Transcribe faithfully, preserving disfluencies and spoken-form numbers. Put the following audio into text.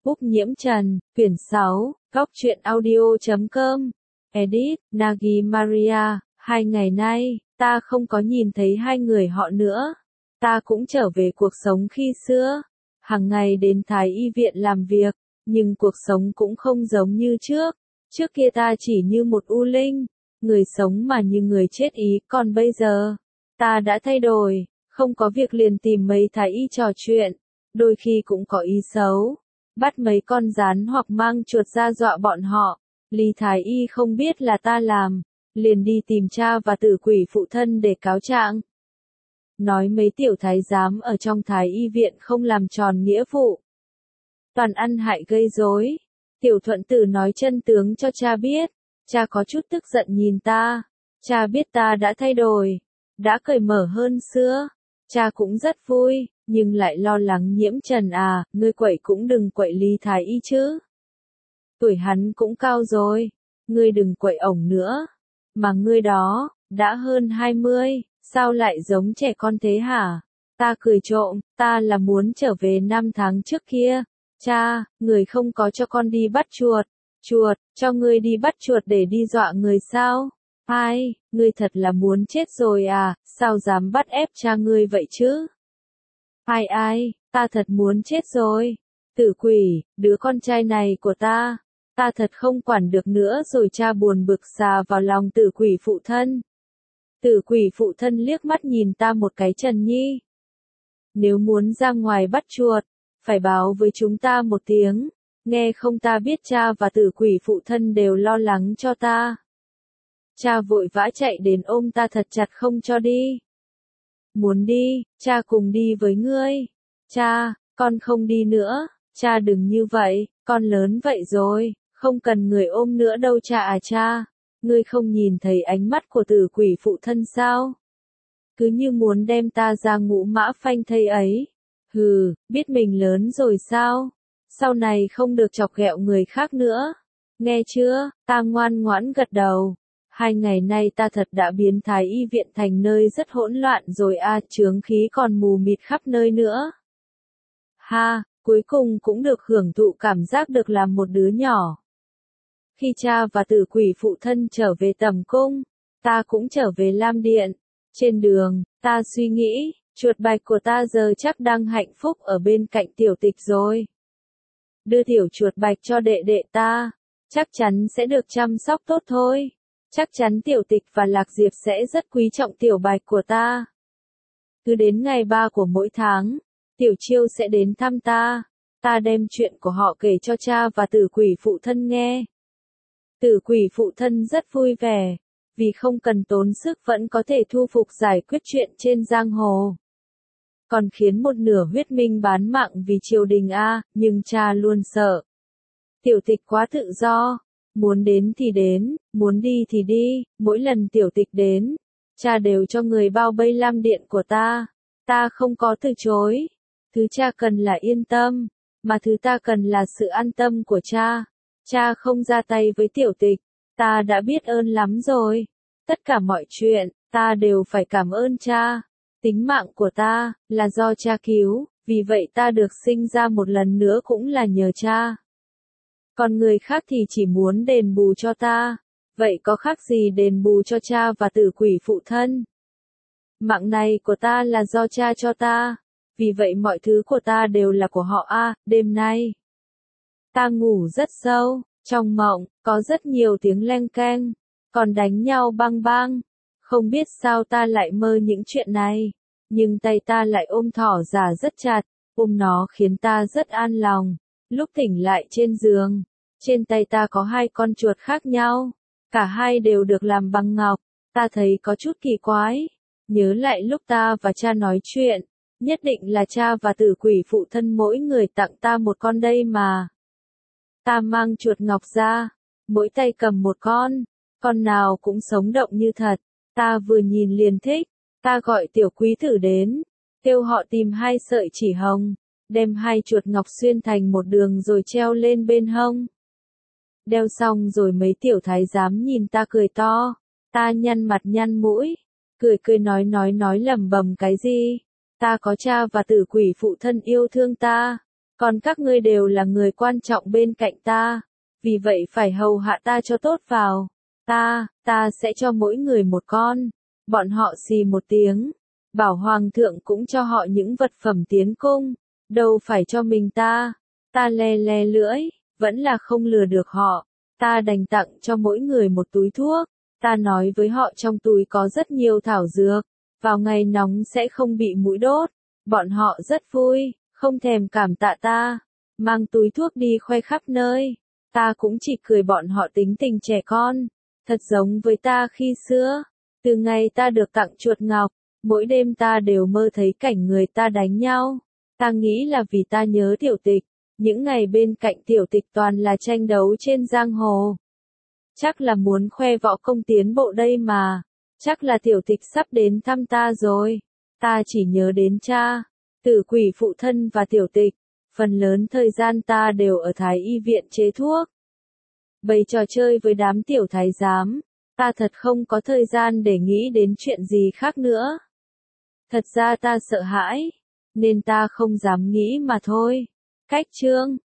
Book Nhiễm Trần, quyển sáu, góc truyện audio chấm com, edit, Nagi Maria, hai ngày nay, ta không có nhìn thấy hai người họ nữa. Ta cũng trở về cuộc sống khi xưa, hàng ngày đến Thái y viện làm việc, nhưng cuộc sống cũng không giống như trước. Trước kia ta chỉ như một u linh, người sống mà như người chết ý, còn bây giờ, ta đã thay đổi, không có việc liền tìm mấy thái y trò chuyện, đôi khi cũng có ý xấu, bắt mấy con rắn hoặc mang chuột ra dọa bọn họ. Lý thái y không biết là ta làm, liền đi tìm cha và tử quỷ phụ thân để cáo trạng. Nói mấy tiểu thái giám ở trong thái y viện không làm tròn nghĩa vụ, toàn ăn hại gây rối. Tiểu thuận tử nói chân tướng cho cha biết, cha có chút tức giận nhìn ta, cha biết ta đã thay đổi, đã cởi mở hơn xưa, cha cũng rất vui, nhưng lại lo lắng Nhiễm Trần à, ngươi quậy cũng đừng quậy Lý thái y chứ. Tuổi hắn cũng cao rồi, ngươi đừng quậy ổng nữa, mà ngươi đó, đã hơn hai mươi, sao lại giống trẻ con thế hả? Ta cười trộm, ta là muốn trở về năm tháng trước kia. Cha, người không có cho con đi bắt chuột. Chuột, cho ngươi đi bắt chuột để đi dọa người sao? Ai, ngươi thật là muốn chết rồi à, sao dám bắt ép cha ngươi vậy chứ? Ai ai, ta thật muốn chết rồi. Tử quỷ, đứa con trai này của ta, ta thật không quản được nữa rồi. Cha buồn bực xà vào lòng tử quỷ phụ thân. Tử quỷ phụ thân liếc mắt nhìn ta một cái, Trần Nhi, nếu muốn ra ngoài bắt chuột, phải báo với chúng ta một tiếng, nghe không? Ta biết cha và tử quỷ phụ thân đều lo lắng cho ta. Cha vội vã chạy đến ôm ta thật chặt không cho đi. Muốn đi, cha cùng đi với ngươi. Cha, con không đi nữa, cha đừng như vậy, con lớn vậy rồi, không cần người ôm nữa đâu cha à cha. Ngươi không nhìn thấy ánh mắt của tử quỷ phụ thân sao? Cứ như muốn đem ta ra ngũ mã phanh thây ấy. Hừ, biết mình lớn rồi sao? Sau này không được chọc ghẹo người khác nữa. Nghe chưa? Ta ngoan ngoãn gật đầu. Hai ngày nay ta thật đã biến Thái y viện thành nơi rất hỗn loạn rồi a, à, chướng khí còn mù mịt khắp nơi nữa. Ha, cuối cùng cũng được hưởng thụ cảm giác được làm một đứa nhỏ. Khi cha và tử quỷ phụ thân trở về tầm cung, ta cũng trở về Lam Điện. Trên đường, ta suy nghĩ, chuột bạch của ta giờ chắc đang hạnh phúc ở bên cạnh tiểu tịch rồi. Đưa tiểu chuột bạch cho đệ đệ ta, chắc chắn sẽ được chăm sóc tốt thôi. Chắc chắn tiểu tịch và Lạc Diệp sẽ rất quý trọng tiểu bạch của ta. Cứ đến ngày ba của mỗi tháng, tiểu chiêu sẽ đến thăm ta. Ta đem chuyện của họ kể cho cha và tử quỷ phụ thân nghe. Tử quỷ phụ thân rất vui vẻ, vì không cần tốn sức vẫn có thể thu phục giải quyết chuyện trên giang hồ. Còn khiến một nửa huyết minh bán mạng vì triều đình a, nhưng cha luôn sợ. Tiểu tịch quá tự do, muốn đến thì đến, muốn đi thì đi, mỗi lần tiểu tịch đến, cha đều cho người bao vây Lam Điện của ta, ta không có từ chối. Thứ cha cần là yên tâm, mà thứ ta cần là sự an tâm của cha. Cha không ra tay với tiểu tịch, ta đã biết ơn lắm rồi. Tất cả mọi chuyện, ta đều phải cảm ơn cha. Tính mạng của ta, là do cha cứu, vì vậy ta được sinh ra một lần nữa cũng là nhờ cha. Còn người khác thì chỉ muốn đền bù cho ta, vậy có khác gì đền bù cho cha và tử quỷ phụ thân? Mạng này của ta là do cha cho ta, vì vậy mọi thứ của ta đều là của họ a. À, đêm nay, ta ngủ rất sâu, trong mộng, có rất nhiều tiếng leng keng, còn đánh nhau bang bang. Không biết sao ta lại mơ những chuyện này, nhưng tay ta lại ôm thỏ già rất chặt, ôm nó khiến ta rất an lòng. Lúc tỉnh lại trên giường, trên tay ta có hai con chuột khác nhau, cả hai đều được làm bằng ngọc, ta thấy có chút kỳ quái. Nhớ lại lúc ta và cha nói chuyện, nhất định là cha và tử quỷ phụ thân mỗi người tặng ta một con đây mà. Ta mang chuột ngọc ra, mỗi tay cầm một con, con nào cũng sống động như thật, ta vừa nhìn liền thích. Ta gọi tiểu quý tử đến, kêu họ tìm hai sợi chỉ hồng, đem hai chuột ngọc xuyên thành một đường rồi treo lên bên hông. Đeo xong rồi mấy tiểu thái giám nhìn ta cười to, ta nhăn mặt nhăn mũi, cười cười nói nói nói lẩm bẩm cái gì. Ta có cha và tử quỷ phụ thân yêu thương ta, Còn các ngươi đều là người quan trọng bên cạnh ta, vì vậy phải hầu hạ ta cho tốt vào. Ta, ta sẽ cho mỗi người một con. Bọn họ xì một tiếng, bảo hoàng thượng cũng cho họ những vật phẩm tiến cung, đâu phải cho mình ta. Ta le le lưỡi, vẫn là không lừa được họ. Ta đành tặng cho mỗi người một túi thuốc. Ta nói với họ trong túi có rất nhiều thảo dược, vào ngày nóng sẽ không bị muỗi đốt. Bọn họ rất vui, không thèm cảm tạ ta, mang túi thuốc đi khoe khắp nơi. Ta cũng chỉ cười bọn họ tính tình trẻ con, thật giống với ta khi xưa. Từ ngày ta được tặng chuột ngọc, mỗi đêm ta đều mơ thấy cảnh người ta đánh nhau. Ta nghĩ là vì ta nhớ tiểu tịch, những ngày bên cạnh tiểu tịch toàn là tranh đấu trên giang hồ. Chắc là muốn khoe võ công tiến bộ đây mà, chắc là tiểu tịch sắp đến thăm ta rồi. Ta chỉ nhớ đến cha, tử quỷ phụ thân và tiểu tịch, phần lớn thời gian ta đều ở thái y viện chế thuốc. Bày trò chơi với đám tiểu thái giám, ta thật không có thời gian để nghĩ đến chuyện gì khác nữa. Thật ra ta sợ hãi, nên ta không dám nghĩ mà thôi. Cách chương